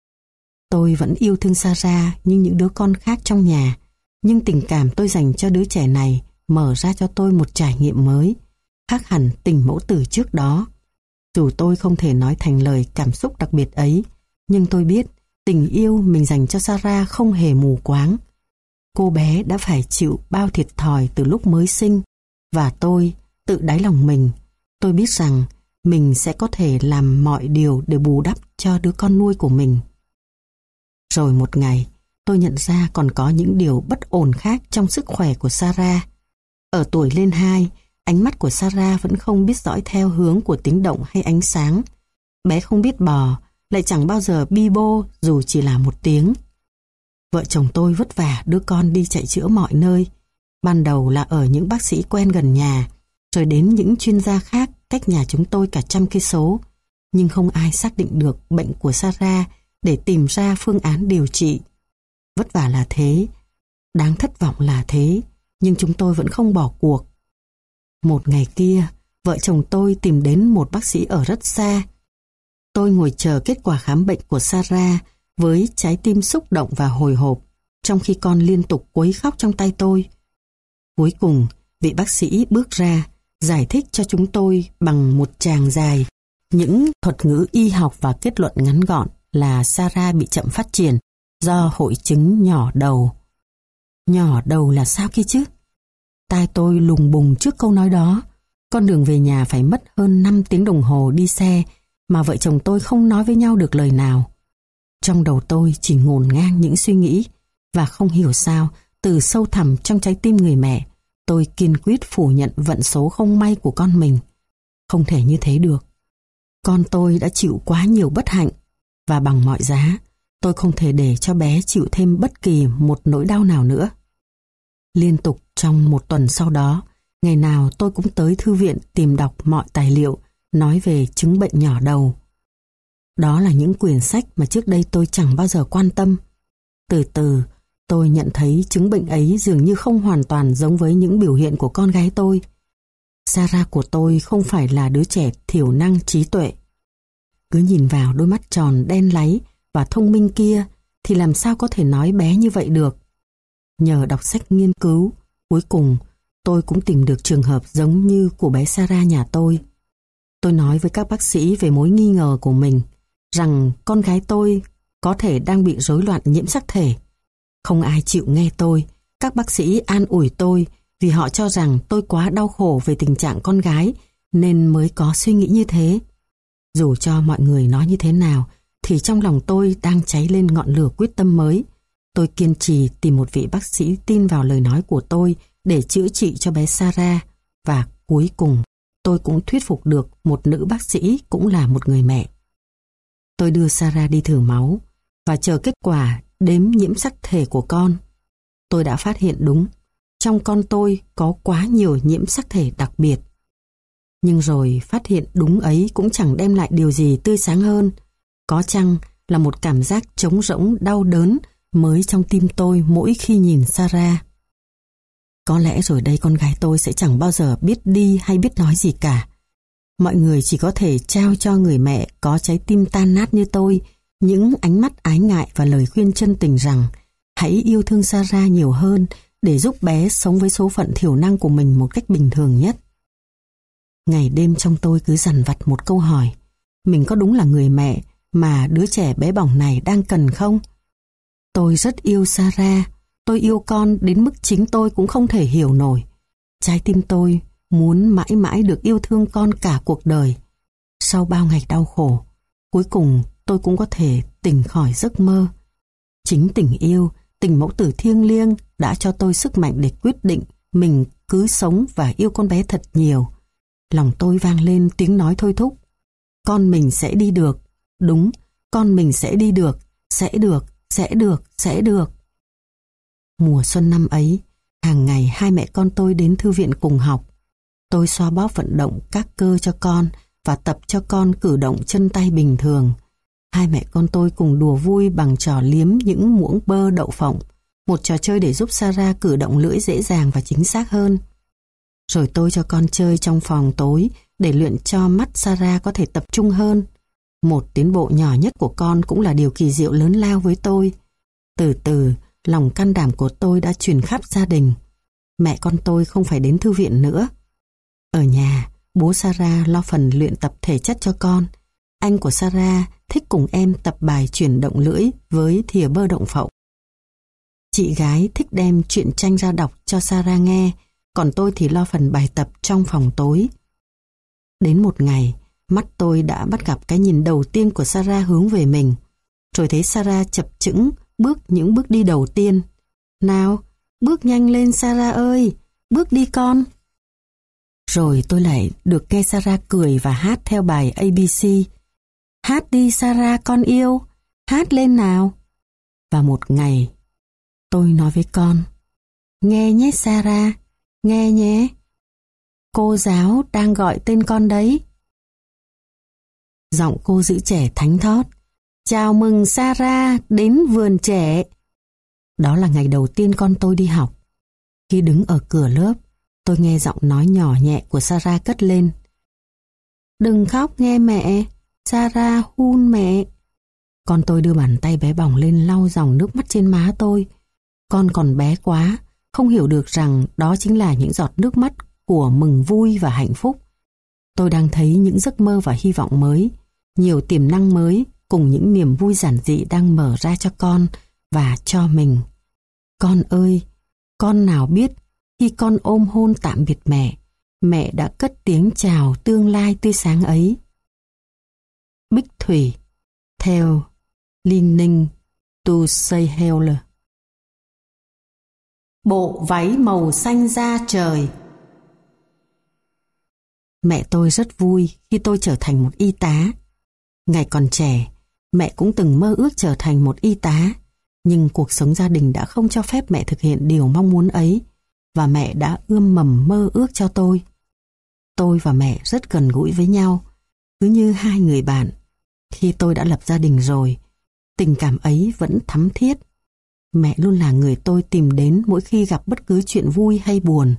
[SPEAKER 1] Tôi vẫn yêu thương Sarah như những đứa con khác trong nhà, nhưng tình cảm tôi dành cho đứa trẻ này mở ra cho tôi một trải nghiệm mới, khác hẳn tình mẫu tử trước đó. Dù tôi không thể nói thành lời cảm xúc đặc biệt ấy, nhưng tôi biết tình yêu mình dành cho Sarah không hề mù quáng. Cô bé đã phải chịu bao thiệt thòi từ lúc mới sinh, và tôi, tự đáy lòng mình, tôi biết rằng mình sẽ có thể làm mọi điều để bù đắp cho đứa con nuôi của mình. Rồi một ngày, tôi nhận ra còn có những điều bất ổn khác trong sức khỏe của Sarah. Ở tuổi lên 2, ánh mắt của Sarah vẫn không biết dõi theo hướng của tiếng động hay ánh sáng. Bé không biết bò, lại chẳng bao giờ bi bô dù chỉ là một tiếng. Vợ chồng tôi vất vả đưa con đi chạy chữa mọi nơi. Ban đầu là ở những bác sĩ quen gần nhà, rồi đến những chuyên gia khác cách nhà chúng tôi cả 100 cây số. Nhưng không ai xác định được bệnh của Sarah để tìm ra phương án điều trị. Vất vả là thế, đáng thất vọng là thế, nhưng chúng tôi vẫn không bỏ cuộc. Một ngày kia, vợ chồng tôi tìm đến một bác sĩ ở rất xa. Tôi ngồi chờ kết quả khám bệnh của Sarah với trái tim xúc động và hồi hộp, trong khi con liên tục quấy khóc trong tay tôi. Cuối cùng, vị bác sĩ bước ra, giải thích cho chúng tôi bằng một tràng dài những thuật ngữ y học và kết luận ngắn gọn là Sarah bị chậm phát triển do hội chứng nhỏ đầu. Nhỏ đầu là sao kia chứ? Tai tôi lùng bùng trước câu nói đó. Con đường về nhà phải mất hơn 5 tiếng đồng hồ đi xe mà vợ chồng tôi không nói với nhau được lời nào. Trong đầu tôi chỉ ngổn ngang những suy nghĩ, và không hiểu sao từ sâu thẳm trong trái tim người mẹ, tôi kiên quyết phủ nhận vận số không may của con mình. Không thể như thế được. Con tôi đã chịu quá nhiều bất hạnh, và bằng mọi giá, tôi không thể để cho bé chịu thêm bất kỳ một nỗi đau nào nữa. Liên tục trong một tuần sau đó, ngày nào tôi cũng tới thư viện tìm đọc mọi tài liệu nói về chứng bệnh nhỏ đầu. Đó là những quyển sách mà trước đây tôi chẳng bao giờ quan tâm. Từ từ, tôi nhận thấy chứng bệnh ấy dường như không hoàn toàn giống với những biểu hiện của con gái tôi. Sarah của tôi không phải là đứa trẻ thiểu năng trí tuệ. Cứ nhìn vào đôi mắt tròn đen láy và thông minh kia thì làm sao có thể nói bé như vậy được. Nhờ đọc sách nghiên cứu, cuối cùng tôi cũng tìm được trường hợp giống như của bé Sarah nhà tôi. Tôi nói với các bác sĩ về mối nghi ngờ của mình, rằng con gái tôi có thể đang bị rối loạn nhiễm sắc thể. Không ai chịu nghe tôi. Các bác sĩ an ủi tôi vì họ cho rằng tôi quá đau khổ về tình trạng con gái nên mới có suy nghĩ như thế. Dù cho mọi người nói như thế nào thì trong lòng tôi đang cháy lên ngọn lửa quyết tâm mới. Tôi kiên trì tìm một vị bác sĩ tin vào lời nói của tôi để chữa trị cho bé Sarah, và cuối cùng tôi cũng thuyết phục được một nữ bác sĩ cũng là một người mẹ. Tôi đưa Sarah đi thử máu và chờ kết quả đếm nhiễm sắc thể của con. Tôi đã phát hiện đúng, trong con tôi có quá nhiều nhiễm sắc thể đặc biệt. Nhưng rồi phát hiện đúng ấy cũng chẳng đem lại điều gì tươi sáng hơn. Có chăng là một cảm giác trống rỗng đau đớn mới trong tim tôi mỗi khi nhìn Sarah. Có lẽ rồi đây con gái tôi sẽ chẳng bao giờ biết đi hay biết nói gì cả. Mọi người chỉ có thể trao cho người mẹ có trái tim tan nát như tôi những ánh mắt ái ngại và lời khuyên chân tình rằng hãy yêu thương Sarah nhiều hơn để giúp bé sống với số phận thiểu năng của mình một cách bình thường nhất. Ngày đêm trong tôi cứ dằn vặt một câu hỏi: mình có đúng là người mẹ mà đứa trẻ bé bỏng này đang cần không? Tôi rất yêu Sarah, tôi yêu con đến mức chính tôi cũng không thể hiểu nổi. Trái tim tôi muốn mãi mãi được yêu thương con cả cuộc đời. Sau bao ngày đau khổ, cuối cùng tôi cũng có thể tỉnh khỏi giấc mơ. Chính tình yêu, tình mẫu tử thiêng liêng đã cho tôi sức mạnh để quyết định mình cứ sống và yêu con bé thật nhiều. Lòng tôi vang lên tiếng nói thôi thúc: con mình sẽ đi được. Đúng, con mình sẽ đi được, sẽ được, sẽ được, sẽ được. Mùa xuân năm ấy, hàng ngày hai mẹ con tôi đến thư viện cùng học. Tôi xoa bóp vận động các cơ cho con và tập cho con cử động chân tay bình thường. Hai mẹ con tôi cùng đùa vui bằng trò liếm những muỗng bơ đậu phộng, một trò chơi để giúp Sarah cử động lưỡi dễ dàng và chính xác hơn. Rồi tôi cho con chơi trong phòng tối để luyện cho mắt Sarah có thể tập trung hơn. Một tiến bộ nhỏ nhất của con cũng là điều kỳ diệu lớn lao với tôi. Từ từ, lòng can đảm của tôi đã truyền khắp gia đình. Mẹ con tôi không phải đến thư viện nữa. Ở nhà, bố Sarah lo phần luyện tập thể chất cho con. Anh của Sarah thích cùng em tập bài chuyển động lưỡi với thìa bơ động phộng. Chị gái thích đem truyện tranh ra đọc cho Sarah nghe, còn tôi thì lo phần bài tập trong phòng tối. Đến một ngày, mắt tôi đã bắt gặp cái nhìn đầu tiên của Sarah hướng về mình. Rồi thấy Sarah chập chững bước những bước đi đầu tiên. Nào, bước nhanh lên Sarah ơi, bước đi con. Rồi tôi lại được nghe Sarah cười và hát theo bài ABC. Hát đi Sarah con yêu, hát lên nào. Và một ngày, tôi nói với con, nghe nhé Sarah, nghe nhé. Cô giáo đang gọi tên con đấy. Giọng cô giữ trẻ thánh thót. Chào mừng Sarah đến vườn trẻ. Đó là ngày đầu tiên con tôi đi học. Khi đứng ở cửa lớp, tôi nghe giọng nói nhỏ nhẹ của Sarah cất lên. Đừng khóc nghe mẹ, Sarah hun mẹ. Con tôi đưa bàn tay bé bỏng lên lau dòng nước mắt trên má tôi. Con còn bé quá, không hiểu được rằng đó chính là những giọt nước mắt của mừng vui và hạnh phúc. Tôi đang thấy những giấc mơ và hy vọng mới, nhiều tiềm năng mới cùng những niềm vui giản dị đang mở ra cho con và cho mình. Con ơi, con nào biết khi con ôm hôn tạm biệt mẹ, mẹ đã cất tiếng chào tương lai tươi sáng ấy. Bích Thủy, theo Leaning to Sahel. Bộ váy màu xanh da trời. Mẹ tôi rất vui khi tôi trở thành một y tá. Ngày còn trẻ, mẹ cũng từng mơ ước trở thành một y tá, nhưng cuộc sống gia đình đã không cho phép mẹ thực hiện điều mong muốn ấy, và mẹ đã ươm mầm mơ ước cho tôi. Tôi và mẹ rất gần gũi với nhau, cứ như hai người bạn. Khi tôi đã lập gia đình rồi, tình cảm ấy vẫn thắm thiết. Mẹ luôn là người tôi tìm đến mỗi khi gặp bất cứ chuyện vui hay buồn.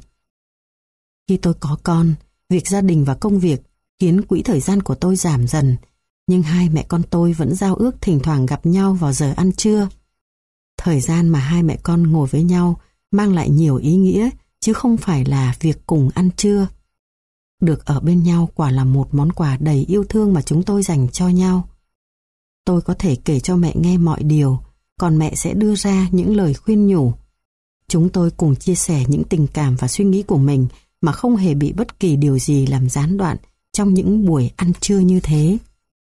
[SPEAKER 1] Khi tôi có con, việc gia đình và công việc khiến quỹ thời gian của tôi giảm dần, nhưng hai mẹ con tôi vẫn giao ước thỉnh thoảng gặp nhau vào giờ ăn trưa. Thời gian mà hai mẹ con ngồi với nhau mang lại nhiều ý nghĩa, chứ không phải là việc cùng ăn trưa. Được ở bên nhau quả là một món quà đầy yêu thương mà chúng tôi dành cho nhau. Tôi có thể kể cho mẹ nghe mọi điều, còn mẹ sẽ đưa ra những lời khuyên nhủ. Chúng tôi cùng chia sẻ những tình cảm và suy nghĩ của mình mà không hề bị bất kỳ điều gì làm gián đoạn trong những buổi ăn trưa như thế.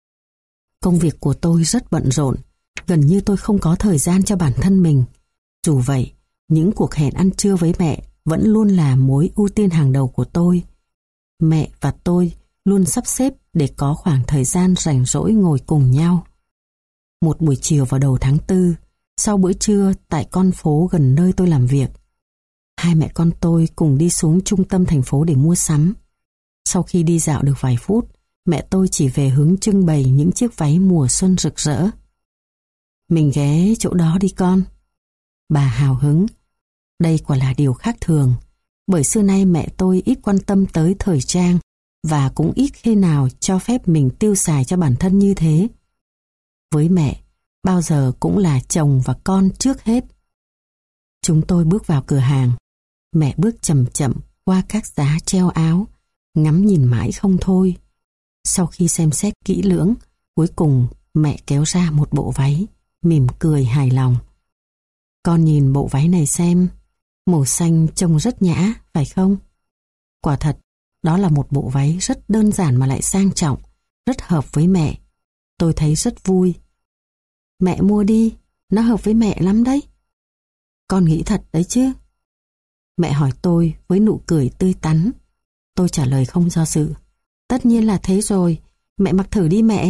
[SPEAKER 1] Công việc của tôi rất bận rộn, gần như tôi không có thời gian cho bản thân mình. Dù vậy, những cuộc hẹn ăn trưa với mẹ vẫn luôn là mối ưu tiên hàng đầu của tôi. Mẹ và tôi luôn sắp xếp để có khoảng thời gian rảnh rỗi ngồi cùng nhau. Một buổi chiều vào đầu tháng 4, sau bữa trưa tại con phố gần nơi tôi làm việc, hai mẹ con tôi cùng đi xuống trung tâm thành phố để mua sắm. Sau khi đi dạo được vài phút, mẹ tôi chỉ về hướng trưng bày những chiếc váy mùa xuân rực rỡ. Mình ghé chỗ đó đi con. Bà hào hứng. Đây quả là điều khác thường, bởi xưa nay mẹ tôi ít quan tâm tới thời trang và cũng ít khi nào cho phép mình tiêu xài cho bản thân như thế. Với mẹ, bao giờ cũng là chồng và con trước hết. Chúng tôi bước vào cửa hàng. Mẹ bước chậm chậm qua các giá treo áo, ngắm nhìn mãi không thôi. Sau khi xem xét kỹ lưỡng, cuối cùng mẹ kéo ra một bộ váy, mỉm cười hài lòng. Con nhìn bộ váy này xem, màu xanh trông rất nhã, phải không? Quả thật, đó là một bộ váy rất đơn giản mà lại sang trọng, rất hợp với mẹ. Tôi thấy rất vui. Mẹ mua đi, nó hợp với mẹ lắm đấy. Con nghĩ thật đấy chứ? Mẹ hỏi tôi với nụ cười tươi tắn. Tôi trả lời không do dự. Tất nhiên là thế rồi, mẹ mặc thử đi mẹ.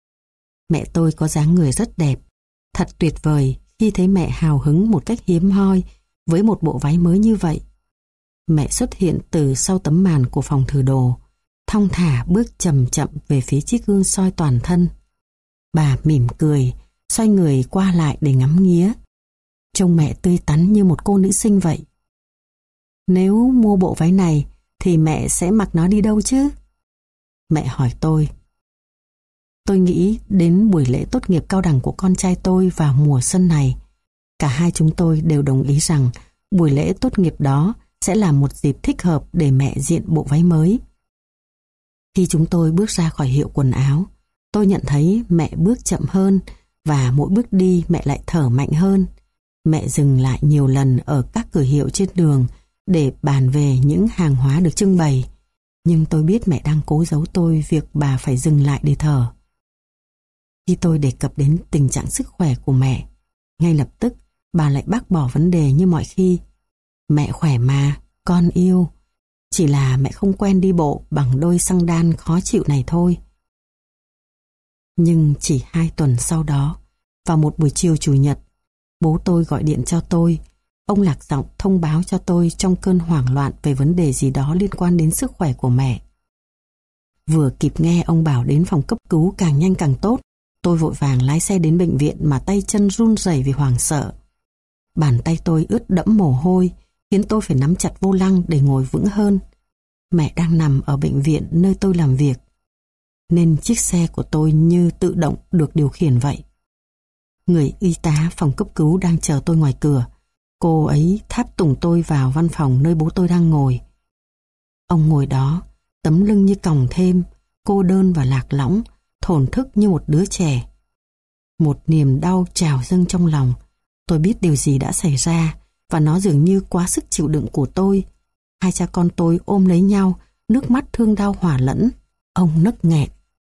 [SPEAKER 1] Mẹ tôi có dáng người rất đẹp. Thật tuyệt vời khi thấy mẹ hào hứng một cách hiếm hoi với một bộ váy mới như vậy. Mẹ xuất hiện từ sau tấm màn của phòng thử đồ, thong thả bước chậm chậm về phía chiếc gương soi toàn thân. Bà mỉm cười, xoay người qua lại để ngắm nghía. Trông mẹ tươi tắn như một cô nữ sinh vậy. Nếu mua bộ váy này thì mẹ sẽ mặc nó đi đâu chứ? Mẹ hỏi tôi. Tôi nghĩ đến buổi lễ tốt nghiệp cao đẳng của con trai tôi vào mùa xuân này. Cả hai chúng tôi đều đồng ý rằng buổi lễ tốt nghiệp đó sẽ là một dịp thích hợp để mẹ diện bộ váy mới. Khi chúng tôi bước ra khỏi hiệu quần áo, tôi nhận thấy mẹ bước chậm hơn và mỗi bước đi mẹ lại thở mạnh hơn. Mẹ dừng lại nhiều lần ở các cửa hiệu trên đường để bàn về những hàng hóa được trưng bày. Nhưng tôi biết mẹ đang cố giấu tôi việc bà phải dừng lại để thở. Khi tôi đề cập đến tình trạng sức khỏe của mẹ, ngay lập tức bà lại bác bỏ vấn đề như mọi khi. Mẹ khỏe mà, con yêu. Chỉ là mẹ không quen đi bộ bằng đôi xăng đan khó chịu này thôi. Nhưng chỉ 2 tuần sau đó, vào một buổi chiều chủ nhật, bố tôi gọi điện cho tôi. Ông lạc giọng thông báo cho tôi trong cơn hoảng loạn về vấn đề gì đó liên quan đến sức khỏe của mẹ. Vừa kịp nghe ông bảo đến phòng cấp cứu càng nhanh càng tốt, tôi vội vàng lái xe đến bệnh viện mà tay chân run rẩy vì hoảng sợ. Bàn tay tôi ướt đẫm mồ hôi, khiến tôi phải nắm chặt vô lăng để ngồi vững hơn. Mẹ đang nằm ở bệnh viện nơi tôi làm việc, nên chiếc xe của tôi như tự động được điều khiển vậy. Người y tá phòng cấp cứu đang chờ tôi ngoài cửa. Cô ấy tháp tùng tôi vào văn phòng nơi bố tôi đang ngồi. Ông ngồi đó, tấm lưng như còng thêm, cô đơn và lạc lõng, thổn thức như một đứa trẻ. Một niềm đau trào dâng trong lòng. Tôi biết điều gì đã xảy ra và nó dường như quá sức chịu đựng của tôi. Hai cha con tôi ôm lấy nhau, nước mắt thương đau hòa lẫn. Ông nấc nghẹn.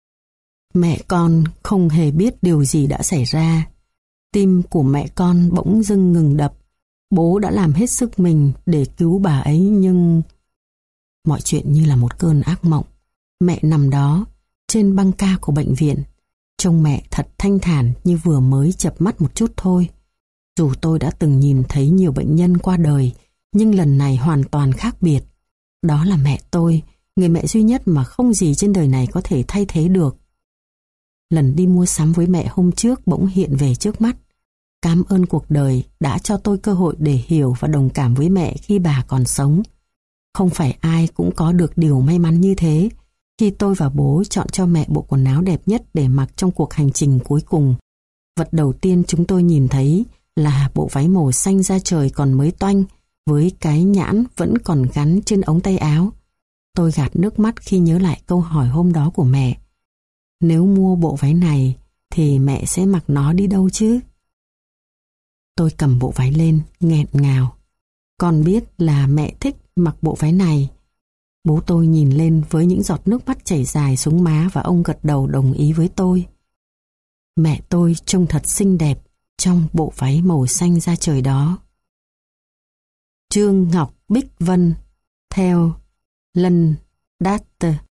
[SPEAKER 1] Mẹ con không hề biết điều gì đã xảy ra. Tim của mẹ con bỗng dưng ngừng đập. Bố đã làm hết sức mình để cứu bà ấy nhưng... Mọi chuyện như là một cơn ác mộng. Mẹ nằm đó, trên băng ca của bệnh viện. Trông mẹ thật thanh thản như vừa mới chợp mắt một chút thôi. Dù tôi đã từng nhìn thấy nhiều bệnh nhân qua đời, nhưng lần này hoàn toàn khác biệt. Đó là mẹ tôi, người mẹ duy nhất mà không gì trên đời này có thể thay thế được. Lần đi mua sắm với mẹ hôm trước bỗng hiện về trước mắt. Cảm ơn cuộc đời đã cho tôi cơ hội để hiểu và đồng cảm với mẹ khi bà còn sống. Không phải ai cũng có được điều may mắn như thế. Khi tôi và bố chọn cho mẹ bộ quần áo đẹp nhất để mặc trong cuộc hành trình cuối cùng, vật đầu tiên chúng tôi nhìn thấy là bộ váy màu xanh da trời còn mới toanh, với cái nhãn vẫn còn gắn trên ống tay áo. Tôi gạt nước mắt khi nhớ lại câu hỏi hôm đó của mẹ. Nếu mua bộ váy này thì mẹ sẽ mặc nó đi đâu chứ? Tôi cầm bộ váy lên, nghẹn ngào. Con biết là mẹ thích mặc bộ váy này. Bố tôi nhìn lên với những giọt nước mắt chảy dài xuống má và ông gật đầu đồng ý với tôi. Mẹ tôi trông thật xinh đẹp trong bộ váy màu xanh da trời đó. Trương Ngọc Bích Vân theo Lân Đát